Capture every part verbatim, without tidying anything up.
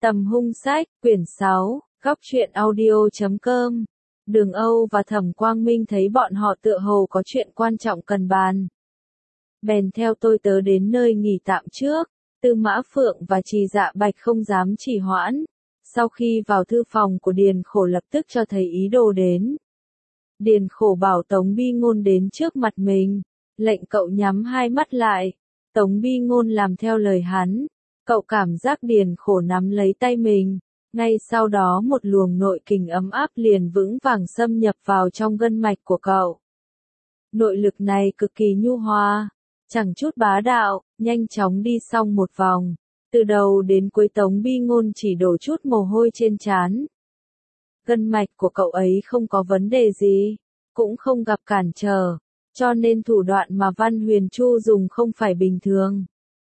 Tầm hung sách, quyển sáu, góc truyện audio chấm com. Đường Âu và Thẩm Quang Minh thấy bọn họ tựa hồ có chuyện quan trọng cần bàn. Bèn theo tôi tớ đến nơi nghỉ tạm trước, Tư Mã Phượng và Trì Dạ Bạch không dám trì hoãn. Sau khi vào thư phòng của Điền Khổ lập tức cho thấy ý đồ đến. Điền Khổ bảo Tống Bi Ngôn đến trước mặt mình, lệnh cậu nhắm hai mắt lại. Tống Bi Ngôn làm theo lời hắn. Cậu cảm giác Điền Khổ nắm lấy tay mình, ngay sau đó một luồng nội kình ấm áp liền vững vàng xâm nhập vào trong gân mạch của cậu. Nội lực này cực kỳ nhu hòa, chẳng chút bá đạo, nhanh chóng đi xong một vòng, từ đầu đến cuối Tống Bi Ngôn chỉ đổ chút mồ hôi trên trán. Gân mạch của cậu ấy không có vấn đề gì, cũng không gặp cản trở, cho nên thủ đoạn mà Văn Huyền Chu dùng không phải bình thường.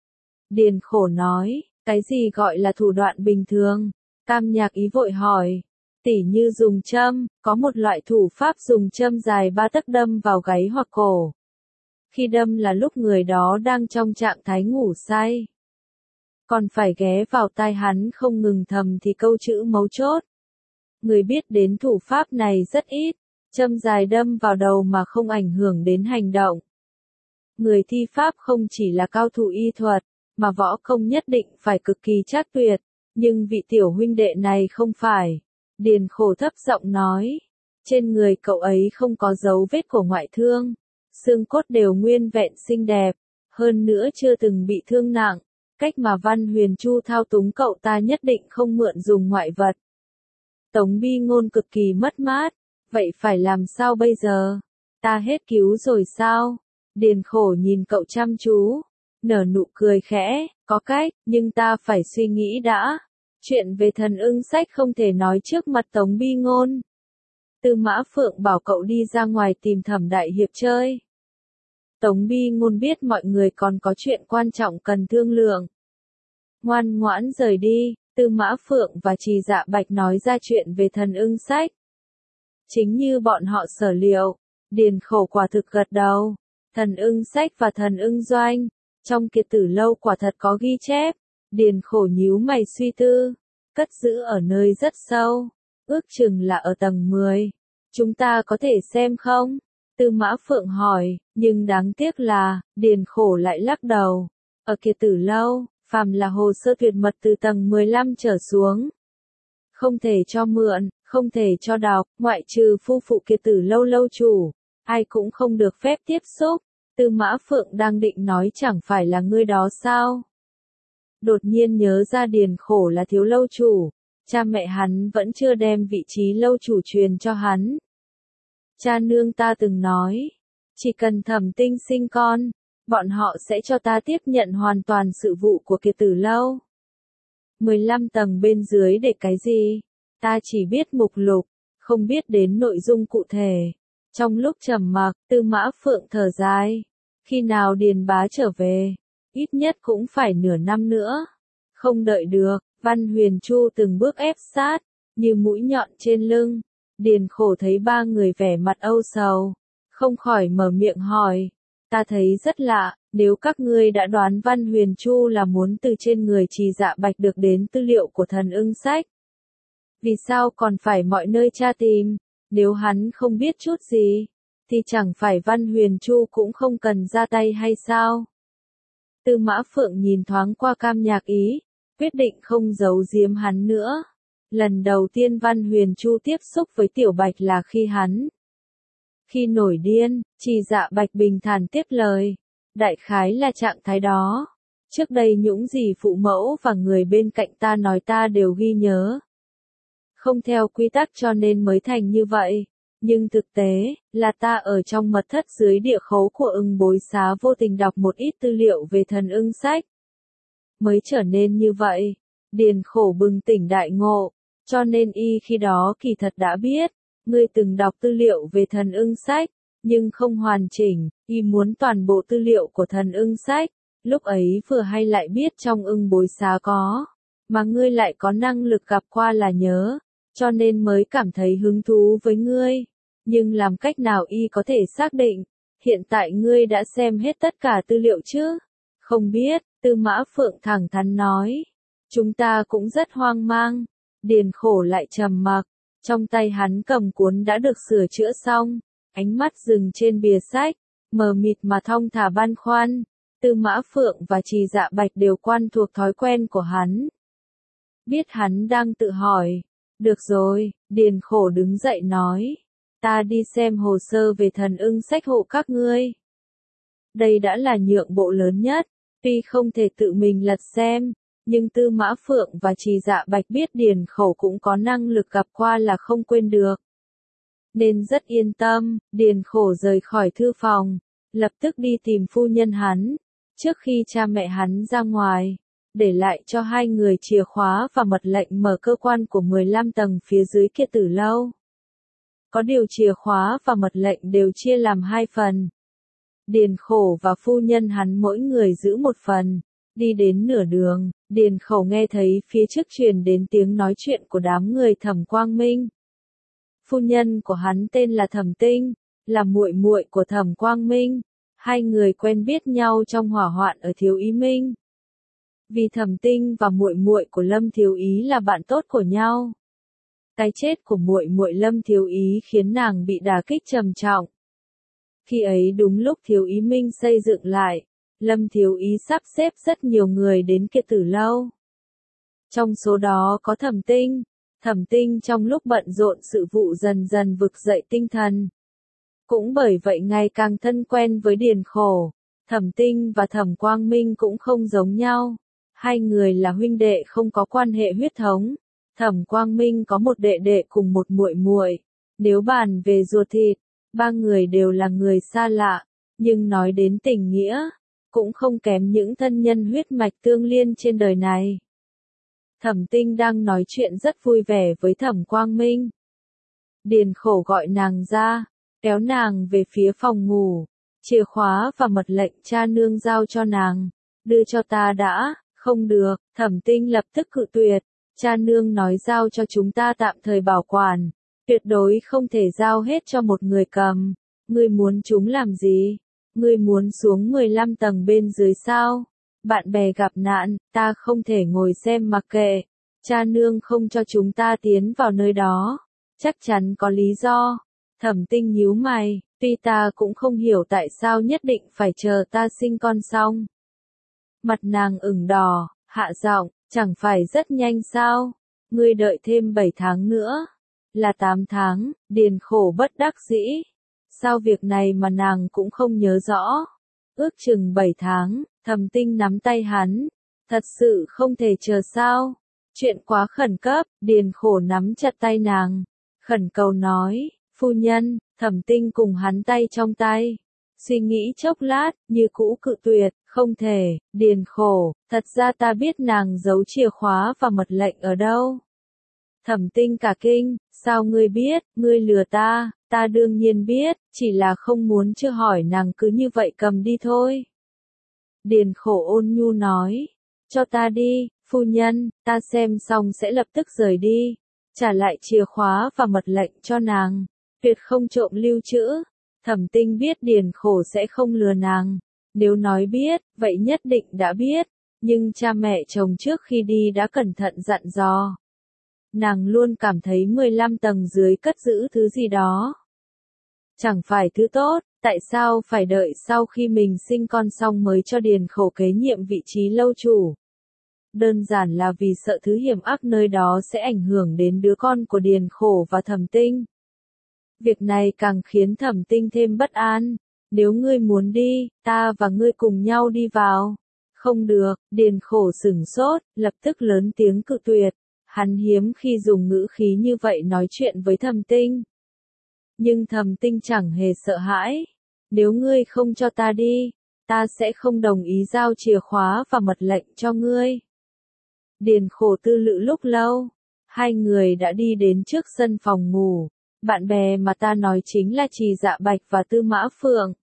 Điền Khổ nói, cái gì gọi là thủ đoạn bình thường? Tam Nhạc Ý vội hỏi, tỉ như dùng châm, có một loại thủ pháp dùng châm dài ba tấc đâm vào gáy hoặc cổ. Khi đâm là lúc người đó đang trong trạng thái ngủ say. Còn phải ghé vào tai hắn không ngừng thầm thì câu chữ mấu chốt. Người biết đến thủ pháp này rất ít, châm dài đâm vào đầu mà không ảnh hưởng đến hành động. Người thi pháp không chỉ là cao thủ y thuật, mà võ công nhất định phải cực kỳ trác tuyệt, nhưng vị tiểu huynh đệ này không phải. Điền Khổ thấp giọng nói, trên người cậu ấy không có dấu vết của ngoại thương, xương cốt đều nguyên vẹn xinh đẹp, hơn nữa chưa từng bị thương nặng, cách mà Văn Huyền Chu thao túng cậu ta nhất định không mượn dùng ngoại vật. Tống Bi Ngôn cực kỳ mất mát, vậy phải làm sao bây giờ? Ta hết cứu rồi sao? Điền Khổ nhìn cậu chăm chú, nở nụ cười khẽ, có cách, nhưng ta phải suy nghĩ đã. Chuyện về thần ưng sách không thể nói trước mặt Tống Bi Ngôn. Tư Mã Phượng bảo cậu đi ra ngoài tìm Thẩm đại hiệp chơi. Tống Bi Ngôn biết mọi người còn có chuyện quan trọng cần thương lượng. Ngoan ngoãn rời đi, Tư Mã Phượng và Trì Dạ Bạch nói ra chuyện về thần ưng sách. Chính như bọn họ sở liệu, Điền Khổ quả thực gật đầu. Thần ưng sách và thần ưng doanh, trong Kiệt Tử Lâu quả thật có ghi chép. Điền Khổ nhíu mày suy tư, cất giữ ở nơi rất sâu, ước chừng là ở tầng mười. Chúng ta có thể xem không? Tư Mã Phượng hỏi, nhưng đáng tiếc là, Điền Khổ lại lắc đầu. Ở Kiệt Tử Lâu, phàm là hồ sơ tuyệt mật từ tầng mười lăm trở xuống. Không thể cho mượn, không thể cho đọc, ngoại trừ phu phụ Kiệt Tử Lâu lâu chủ. Ai cũng không được phép tiếp xúc. Tư Mã Phượng đang định nói chẳng phải là ngươi đó sao? Đột nhiên nhớ ra Điền Khổ là thiếu lâu chủ, cha mẹ hắn vẫn chưa đem vị trí lâu chủ truyền cho hắn. Cha nương ta từng nói, chỉ cần Thẩm Tinh sinh con, bọn họ sẽ cho ta tiếp nhận hoàn toàn sự vụ của Kiệt Tử Lâu. mười lăm tầng bên dưới để cái gì? Ta chỉ biết mục lục, không biết đến nội dung cụ thể. Trong lúc trầm mặc, Tư Mã Phượng thở dài. Khi nào Điền bá trở về? Ít nhất cũng phải nửa năm nữa. Không đợi được, Văn Huyền Chu từng bước ép sát, như mũi nhọn trên lưng. Điền Khổ thấy ba người vẻ mặt âu sầu, không khỏi mở miệng hỏi. Ta thấy rất lạ, nếu các ngươi đã đoán Văn Huyền Chu là muốn từ trên người Trì Dạ Bạch được đến tư liệu của thần ưng sách. Vì sao còn phải mọi nơi tra tìm? Nếu hắn không biết chút gì, thì chẳng phải Văn Huyền Chu cũng không cần ra tay hay sao? Tư Mã Phượng nhìn thoáng qua Cam Nhạc Ý, quyết định không giấu giếm hắn nữa. Lần đầu tiên Văn Huyền Chu tiếp xúc với Tiểu Bạch là khi hắn. Khi nổi điên, Trì Dạ Bạch bình thản tiếp lời. Đại khái là trạng thái đó. Trước đây những gì phụ mẫu và người bên cạnh ta nói ta đều ghi nhớ. Không theo quy tắc cho nên mới thành như vậy. Nhưng thực tế, là ta ở trong mật thất dưới địa khấu của ưng bối xá vô tình đọc một ít tư liệu về thần ưng sách. Mới trở nên như vậy. Điền Khổ bừng tỉnh đại ngộ. Cho nên y khi đó kỳ thật đã biết. Ngươi từng đọc tư liệu về thần ưng sách, nhưng không hoàn chỉnh. Y muốn toàn bộ tư liệu của thần ưng sách. Lúc ấy vừa hay lại biết trong ưng bối xá có. Mà ngươi lại có năng lực gặp qua là nhớ. Cho nên mới cảm thấy hứng thú với ngươi. Nhưng làm cách nào y có thể xác định, hiện tại ngươi đã xem hết tất cả tư liệu chứ? Không biết, Tư Mã Phượng thẳng thắn nói. Chúng ta cũng rất hoang mang. Điền Khổ lại trầm mặc, trong tay hắn cầm cuốn đã được sửa chữa xong, ánh mắt dừng trên bìa sách, mờ mịt mà thong thả băn khoăn. Tư Mã Phượng và Trì Dạ Bạch đều quen thuộc thói quen của hắn. Biết hắn đang tự hỏi. Được rồi, Điền Khổ đứng dậy nói. Ta đi xem hồ sơ về thần ưng sách hộ các ngươi. Đây đã là nhượng bộ lớn nhất, tuy không thể tự mình lật xem, nhưng Tư Mã Phượng và Trì Dạ Bạch biết Điền Khổ cũng có năng lực gặp qua là không quên được. Nên rất yên tâm, Điền Khổ rời khỏi thư phòng, lập tức đi tìm phu nhân hắn, trước khi cha mẹ hắn ra ngoài, để lại cho hai người chìa khóa và mật lệnh mở cơ quan của mười lăm tầng phía dưới kia Tử lâu. Có điều chìa khóa và mật lệnh đều chia làm hai phần. Điền Khổ và phu nhân hắn mỗi người giữ một phần. Đi đến nửa đường, Điền Khổ nghe thấy phía trước truyền đến tiếng nói chuyện của đám người Thẩm Quang Minh. Phu nhân của hắn tên là Thẩm Tinh, là muội muội của Thẩm Quang Minh. Hai người quen biết nhau trong hỏa hoạn ở Thiếu Ý Minh. Vì Thẩm Tinh và muội muội của Lâm Thiếu Ý là bạn tốt của nhau. Cái chết của muội muội Lâm Thiếu Ý khiến nàng bị đả kích trầm trọng. Khi ấy đúng lúc Thiếu Ý Minh xây dựng lại, Lâm Thiếu Ý sắp xếp rất nhiều người đến kia Tử lâu. Trong số đó có Thẩm Tinh. Thẩm Tinh trong lúc bận rộn sự vụ dần dần vực dậy tinh thần. Cũng bởi vậy ngày càng thân quen với Điền Khổ. Thẩm Tinh và Thẩm Quang Minh cũng không giống nhau. Hai người là huynh đệ không có quan hệ huyết thống. Thẩm Quang Minh có một đệ đệ cùng một muội muội. Nếu bàn về ruột thịt, ba người đều là người xa lạ, nhưng nói đến tình nghĩa, cũng không kém những thân nhân huyết mạch tương liên trên đời này. Thẩm Tinh đang nói chuyện rất vui vẻ với Thẩm Quang Minh. Điền Khổ gọi nàng ra, kéo nàng về phía phòng ngủ, chìa khóa và mật lệnh cha nương giao cho nàng, đưa cho ta đã. Không được, Thẩm Tinh lập tức cự tuyệt. Cha nương nói giao cho chúng ta tạm thời bảo quản, tuyệt đối không thể giao hết cho một người cầm. Ngươi muốn chúng làm gì? Ngươi muốn xuống mười lăm tầng bên dưới sao? Bạn bè gặp nạn, ta không thể ngồi xem mặc kệ. Cha nương không cho chúng ta tiến vào nơi đó, chắc chắn có lý do. Thẩm Tinh nhíu mày, tuy ta cũng không hiểu tại sao nhất định phải chờ ta sinh con xong. Mặt nàng ửng đỏ, hạ giọng, chẳng phải rất nhanh sao? Ngươi đợi thêm bảy tháng nữa, là tám tháng. Điền Khổ bất đắc dĩ. Sao việc này mà nàng cũng không nhớ rõ? Ước chừng bảy tháng, Thẩm Tinh nắm tay hắn. Thật sự không thể chờ sao? Chuyện quá khẩn cấp. Điền Khổ nắm chặt tay nàng, khẩn cầu nói, phu nhân. Thẩm Tinh cùng hắn tay trong tay, suy nghĩ chốc lát, như cũ cự tuyệt. Không thể. Điền Khổ, thật ra ta biết nàng giấu chìa khóa và mật lệnh ở đâu. Thẩm Tinh cả kinh, sao ngươi biết? Ngươi lừa ta. Ta đương nhiên biết, chỉ là không muốn chưa hỏi nàng cứ như vậy cầm đi thôi. Điền Khổ ôn nhu nói, cho ta đi, phu nhân, ta xem xong sẽ lập tức rời đi. Trả lại chìa khóa và mật lệnh cho nàng, tuyệt không trộm lưu trữ. Thẩm Tinh biết Điền Khổ sẽ không lừa nàng. Nếu nói biết, vậy nhất định đã biết. Nhưng cha mẹ chồng trước khi đi đã cẩn thận dặn dò. Nàng luôn cảm thấy mười lăm tầng dưới cất giữ thứ gì đó. Chẳng phải thứ tốt, tại sao phải đợi sau khi mình sinh con xong mới cho Điền Khổ kế nhiệm vị trí lâu chủ? Đơn giản là vì sợ thứ hiểm ác nơi đó sẽ ảnh hưởng đến đứa con của Điền Khổ và Thẩm Tinh. Việc này càng khiến Thẩm Tinh thêm bất an. Nếu ngươi muốn đi, ta và ngươi cùng nhau đi vào. Không được. Điền Khổ sửng sốt, lập tức lớn tiếng cự tuyệt. Hắn hiếm khi dùng ngữ khí như vậy nói chuyện với Thẩm Tinh. Nhưng Thẩm Tinh chẳng hề sợ hãi. Nếu ngươi không cho ta đi, ta sẽ không đồng ý giao chìa khóa và mật lệnh cho ngươi. Điền Khổ tư lự lúc lâu. Hai người đã đi đến trước sân phòng ngủ. Bạn bè mà ta nói chính là Trì Dạ Bạch và Tư Mã Phượng.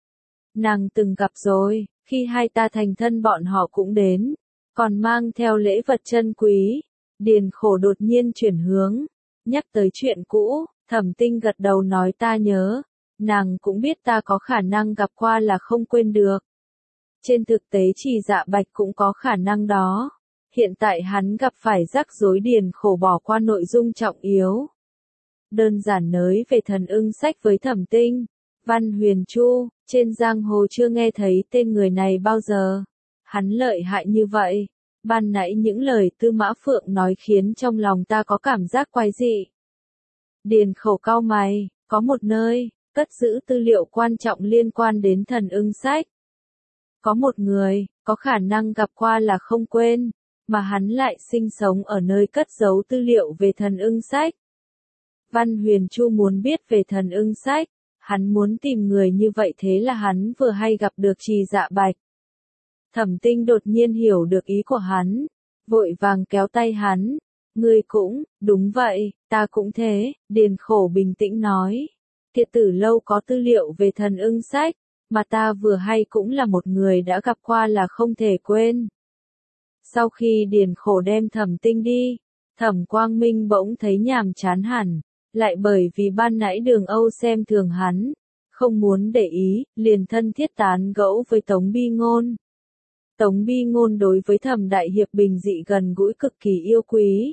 Nàng từng gặp rồi, khi hai ta thành thân bọn họ cũng đến, còn mang theo lễ vật chân quý. Điền Khổ đột nhiên chuyển hướng, nhắc tới chuyện cũ. Thẩm Tinh gật đầu nói ta nhớ. Nàng cũng biết ta có khả năng gặp qua là không quên được. Trên thực tế Trì Dạ Bạch cũng có khả năng đó. Hiện tại hắn gặp phải rắc rối, Điền Khổ bỏ qua nội dung trọng yếu. Đơn giản nới về thần ưng sách với Thẩm Tinh, Văn Huyền Chu, trên giang hồ chưa nghe thấy tên người này bao giờ. Hắn lợi hại như vậy. Ban nãy những lời Tư Mã Phượng nói khiến trong lòng ta có cảm giác quái dị. Điền Khổ cau mày, có một nơi, cất giữ tư liệu quan trọng liên quan đến thần ưng sách. Có một người, có khả năng gặp qua là không quên, mà hắn lại sinh sống ở nơi cất giấu tư liệu về thần ưng sách. Văn Huyền Chu muốn biết về thần ưng sách, hắn muốn tìm người như vậy, thế là hắn vừa hay gặp được Trì Dạ Bạch. Thẩm Tinh đột nhiên hiểu được ý của hắn, vội vàng kéo tay hắn. Ngươi cũng, đúng vậy, ta cũng thế, Điền Khổ bình tĩnh nói. Thiệt Tử Lâu có tư liệu về thần ưng sách, mà ta vừa hay cũng là một người đã gặp qua là không thể quên. Sau khi Điền Khổ đem Thẩm Tinh đi, Thẩm Quang Minh bỗng thấy nhàm chán hẳn, lại bởi vì ban nãy Đường Âu xem thường hắn, không muốn để ý, liền thân thiết tán gẫu với Tống Bi Ngôn. Tống Bi Ngôn đối với Thẩm Đại Hiệp bình dị gần gũi, cực kỳ yêu quý.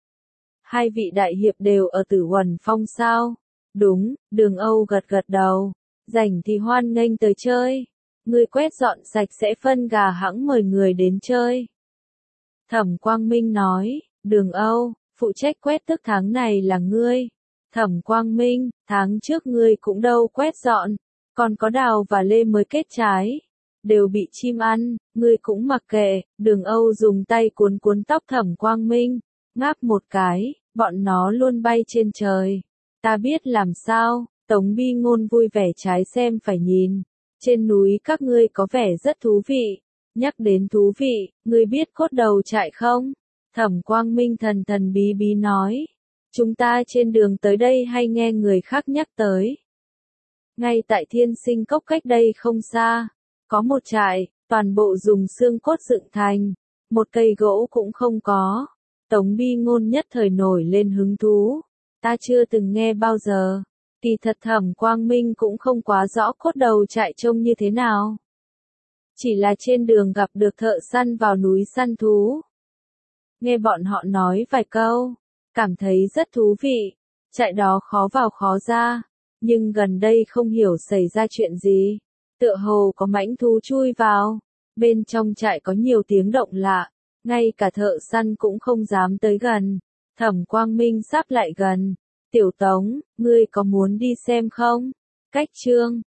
Hai vị đại hiệp đều ở Tử Huẩn Phong sao? Đúng, Đường Âu gật gật đầu. Rảnh thì hoan nghênh tới chơi. Ngươi quét dọn sạch sẽ phân gà hãng mời người đến chơi. Thẩm Quang Minh nói, Đường Âu, phụ trách quét tức tháng này là ngươi. Thẩm Quang Minh, tháng trước ngươi cũng đâu quét dọn, còn có đào và lê mới kết trái. Đều bị chim ăn, ngươi cũng mặc kệ. Đường Âu dùng tay cuốn cuốn tóc Thẩm Quang Minh, ngáp một cái, bọn nó luôn bay trên trời. Ta biết làm sao. Tống Bi Ngôn vui vẻ trái xem phải nhìn. Trên núi các ngươi có vẻ rất thú vị. Nhắc đến thú vị, ngươi biết Cốt Đầu Trại không? Thẩm Quang Minh thần thần bí bí nói. Chúng ta trên đường tới đây hay nghe người khác nhắc tới. Ngay tại Thiên Sinh Cốc cách đây không xa, có một trại, toàn bộ dùng xương cốt dựng thành, một cây gỗ cũng không có. Tống Bi Ngôn nhất thời nổi lên hứng thú. Ta chưa từng nghe bao giờ. Kỳ thật Thẩm Quang Minh cũng không quá rõ Cốt Đầu Trại trông như thế nào. Chỉ là trên đường gặp được thợ săn vào núi săn thú. Nghe bọn họ nói vài câu, cảm thấy rất thú vị. Trại đó khó vào khó ra, nhưng gần đây không hiểu xảy ra chuyện gì. Tựa hồ có mãnh thú chui vào. Bên trong trại có nhiều tiếng động lạ, ngay cả thợ săn cũng không dám tới gần. Thẩm Quang Minh sắp lại gần. Tiểu Tống, ngươi có muốn đi xem không? Cách chương